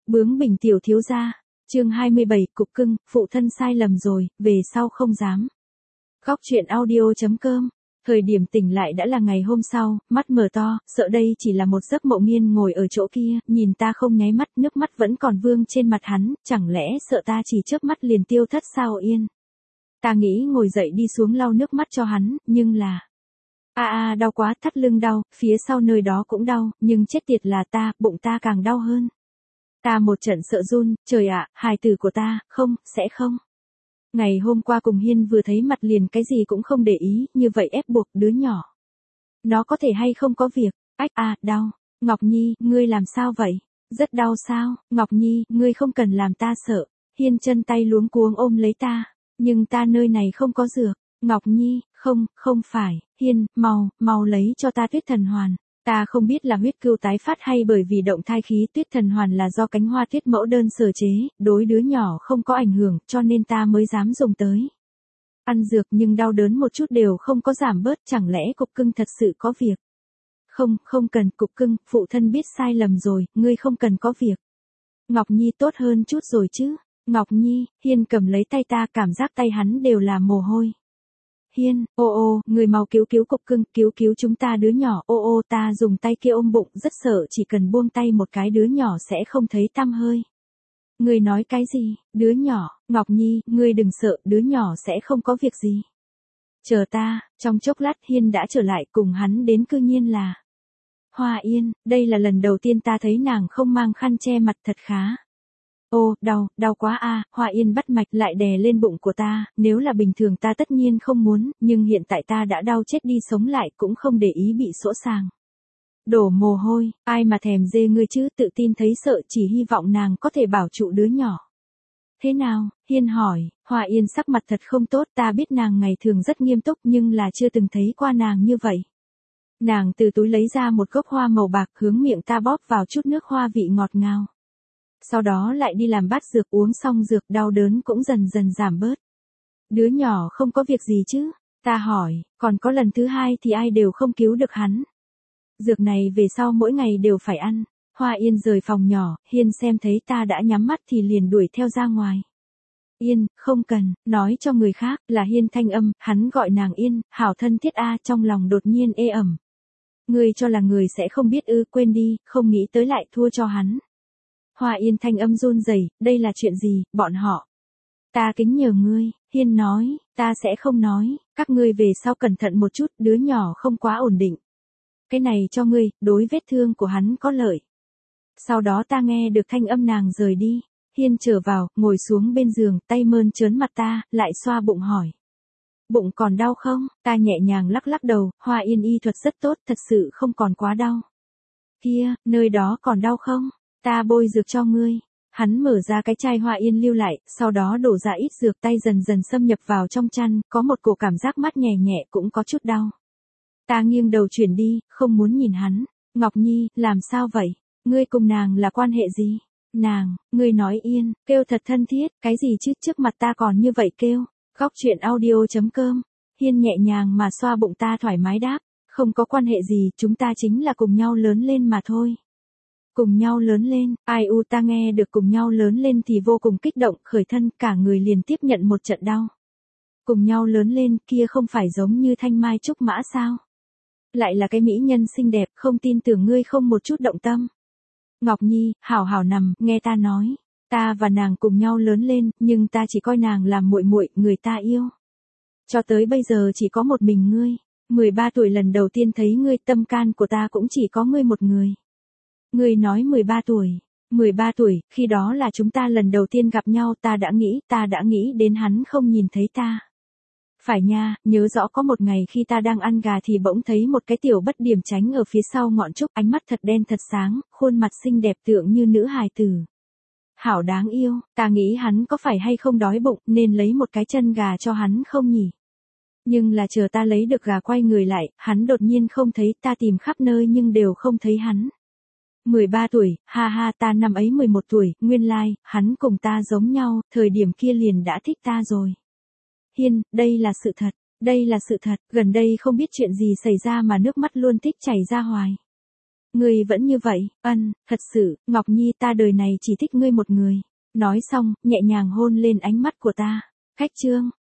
Bướng bỉnh tiểu thiếu gia. Chương 27, cục cưng, phụ thân sai lầm rồi, về sau không dám. Góc truyện audio.com. Thời điểm tỉnh lại đã là ngày hôm sau, mắt mở to, sợ đây chỉ là một giấc mộng. Nghiên ngồi ở chỗ kia, nhìn ta không nháy mắt, nước mắt vẫn còn vương trên mặt hắn, chẳng lẽ sợ ta chỉ chớp mắt liền tiêu thất sao Yên? Ta nghĩ ngồi dậy đi xuống lau nước mắt cho hắn, nhưng là... đau quá, thắt lưng đau, phía sau nơi đó cũng đau, nhưng chết tiệt là ta, bụng ta càng đau hơn. Ta một trận sợ run, trời ạ, hài tử của ta, không, sẽ không. Ngày hôm qua cùng Hiên vừa thấy mặt liền cái gì cũng không để ý, như vậy ép buộc đứa nhỏ. Nó có thể hay không có việc, đau. Ngọc Nhi, ngươi làm sao vậy? Rất đau sao? Ngọc Nhi, ngươi không cần làm ta sợ. Hiên chân tay luống cuống ôm lấy ta, nhưng ta nơi này không có dược. Ngọc Nhi, không phải, Hiên, mau lấy cho ta Tuyết Thần Hoàn. Ta không biết là huyết cưu tái phát hay bởi vì động thai khí. Tuyết Thần Hoàn là do cánh hoa tuyết mẫu đơn sở chế, đối đứa nhỏ không có ảnh hưởng, cho nên ta mới dám dùng tới. Ăn dược nhưng đau đớn một chút đều không có giảm bớt, chẳng lẽ cục cưng thật sự có việc? Không cần, cục cưng, phụ thân biết sai lầm rồi, ngươi không cần có việc. Ngọc Nhi tốt hơn chút rồi chứ? Ngọc Nhi, Hiên cầm lấy tay ta, cảm giác tay hắn đều là mồ hôi. Hiên, người mau cứu cục cưng, cứu chúng ta đứa nhỏ, ta dùng tay kia ôm bụng, rất sợ chỉ cần buông tay một cái đứa nhỏ sẽ không thấy tăm hơi. Ngươi nói cái gì, đứa nhỏ, Ngọc Nhi, ngươi đừng sợ, đứa nhỏ sẽ không có việc gì. Chờ ta, trong chốc lát Hiên đã trở lại, cùng hắn đến cư nhiên là Hoa Yên, đây là lần đầu tiên ta thấy nàng không mang khăn che mặt, thật khá. Đau quá Hoa Yên bắt mạch lại đè lên bụng của ta, nếu là bình thường ta tất nhiên không muốn, nhưng hiện tại ta đã đau chết đi sống lại cũng không để ý bị sỗ sàng. Đổ mồ hôi, ai mà thèm dê ngươi chứ, tự tin thấy sợ, chỉ hy vọng nàng có thể bảo trụ đứa nhỏ. Thế nào? Hiên hỏi. Hoa Yên sắc mặt thật không tốt, ta biết nàng ngày thường rất nghiêm túc nhưng là chưa từng thấy qua nàng như vậy. Nàng từ túi lấy ra một gốc hoa màu bạc, hướng miệng ta bóp vào chút nước hoa vị ngọt ngào. Sau đó lại đi làm bát dược, uống xong dược đau đớn cũng dần dần giảm bớt. Đứa nhỏ không có việc gì chứ? Ta hỏi, còn có lần thứ hai thì ai đều không cứu được hắn. Dược này về sau mỗi ngày đều phải ăn. Hoa Yên rời phòng nhỏ, Hiên xem thấy ta đã nhắm mắt thì liền đuổi theo ra ngoài. Yên, không cần, nói cho người khác, là Hiên thanh âm, hắn gọi nàng Yên, hảo thân thiết trong lòng đột nhiên ê ẩm. Ngươi cho là người sẽ không biết quên đi, không nghĩ tới lại thua cho hắn. Hoa Yên thanh âm run rẩy, đây là chuyện gì, bọn họ? Ta kính nhờ ngươi, Hiên nói, ta sẽ không nói, các ngươi về sau cẩn thận một chút, đứa nhỏ không quá ổn định. Cái này cho ngươi, đối vết thương của hắn có lợi. Sau đó ta nghe được thanh âm nàng rời đi, Hiên trở vào, ngồi xuống bên giường, tay mơn trớn mặt ta, lại xoa bụng hỏi. Bụng còn đau không? Ta nhẹ nhàng lắc đầu, Hoa Yên y thuật rất tốt, thật sự không còn quá đau. Kia, nơi đó còn đau không? Ta bôi dược cho ngươi. Hắn mở ra cái chai Hoa Yên lưu lại, sau đó đổ ra ít dược, tay dần dần xâm nhập vào trong chăn, có một cổ cảm giác mát nhẹ nhẹ cũng có chút đau. Ta nghiêng đầu chuyển đi, không muốn nhìn hắn. Ngọc Nhi, làm sao vậy? Ngươi cùng nàng là quan hệ gì? Nàng, ngươi nói Yên, kêu thật thân thiết, cái gì chứ, trước mặt ta còn như vậy kêu. Góc truyện audio.com. Hiên nhẹ nhàng mà xoa bụng ta, thoải mái đáp, không có quan hệ gì, chúng ta chính là cùng nhau lớn lên mà thôi. Cùng nhau lớn lên, ta nghe được cùng nhau lớn lên thì vô cùng kích động, khởi thân, cả người liền tiếp nhận một trận đau. Cùng nhau lớn lên, kia không phải giống như thanh mai trúc mã sao? Lại là cái mỹ nhân xinh đẹp, không tin tưởng ngươi không một chút động tâm. Ngọc Nhi, hảo nằm, nghe ta nói, ta và nàng cùng nhau lớn lên, nhưng ta chỉ coi nàng làm muội muội, người ta yêu. Cho tới bây giờ chỉ có một mình ngươi, 13 tuổi lần đầu tiên thấy ngươi, tâm can của ta cũng chỉ có ngươi một người. Ngươi nói 13 tuổi, khi đó là chúng ta lần đầu tiên gặp nhau, ta đã nghĩ đến hắn không nhìn thấy ta. Phải nha, nhớ rõ có một ngày khi ta đang ăn gà thì bỗng thấy một cái tiểu bất điểm tránh ở phía sau ngọn trúc, ánh mắt thật đen thật sáng, khuôn mặt xinh đẹp tựa như nữ hài tử. Hảo đáng yêu, ta nghĩ hắn có phải hay không đói bụng nên lấy một cái chân gà cho hắn không nhỉ? Nhưng là chờ ta lấy được gà quay người lại, hắn đột nhiên không thấy, ta tìm khắp nơi nhưng đều không thấy hắn. 13 tuổi, ta năm ấy 11 tuổi, nguyên lai, hắn cùng ta giống nhau, thời điểm kia liền đã thích ta rồi. Hiên, đây là sự thật, gần đây không biết chuyện gì xảy ra mà nước mắt luôn thích chảy ra hoài. Ngươi vẫn như vậy, thật sự, Ngọc Nhi ta đời này chỉ thích ngươi một người. Nói xong, nhẹ nhàng hôn lên ánh mắt của ta. Khách trương,